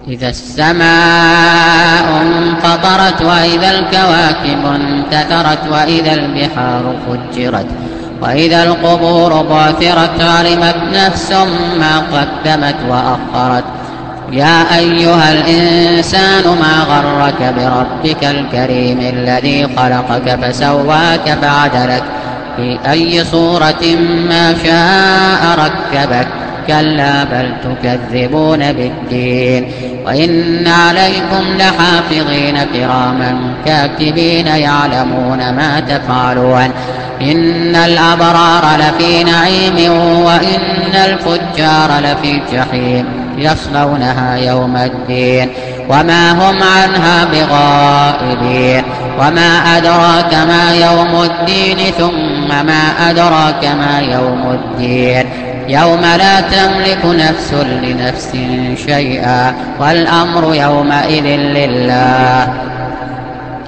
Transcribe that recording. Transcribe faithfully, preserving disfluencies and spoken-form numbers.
إذا السماء انفطرت وإذا الكواكب انتثرت وإذا البحار فجرت وإذا القبور بعثرت علمت نفس ما قدمت وأخرت. يا أيها الإنسان ما غرك بربك الكريم الذي خلقك فسواك فعدلك في أي صورة ما شاء ركبك. كلا بل تكذبون بالدين وإن عليكم لحافظين كراما كاتبين يعلمون ما تفعلون. إن الأبرار لفي نعيم وإن الفجار لفي جحيم يصلونها يوم الدين وما هم عنها بغائبين. وما أدراك ما يوم الدين ثم ما أدراك ما يوم الدين يوم لا تملك نفس لنفس شيئا والأمر يومئذ لله.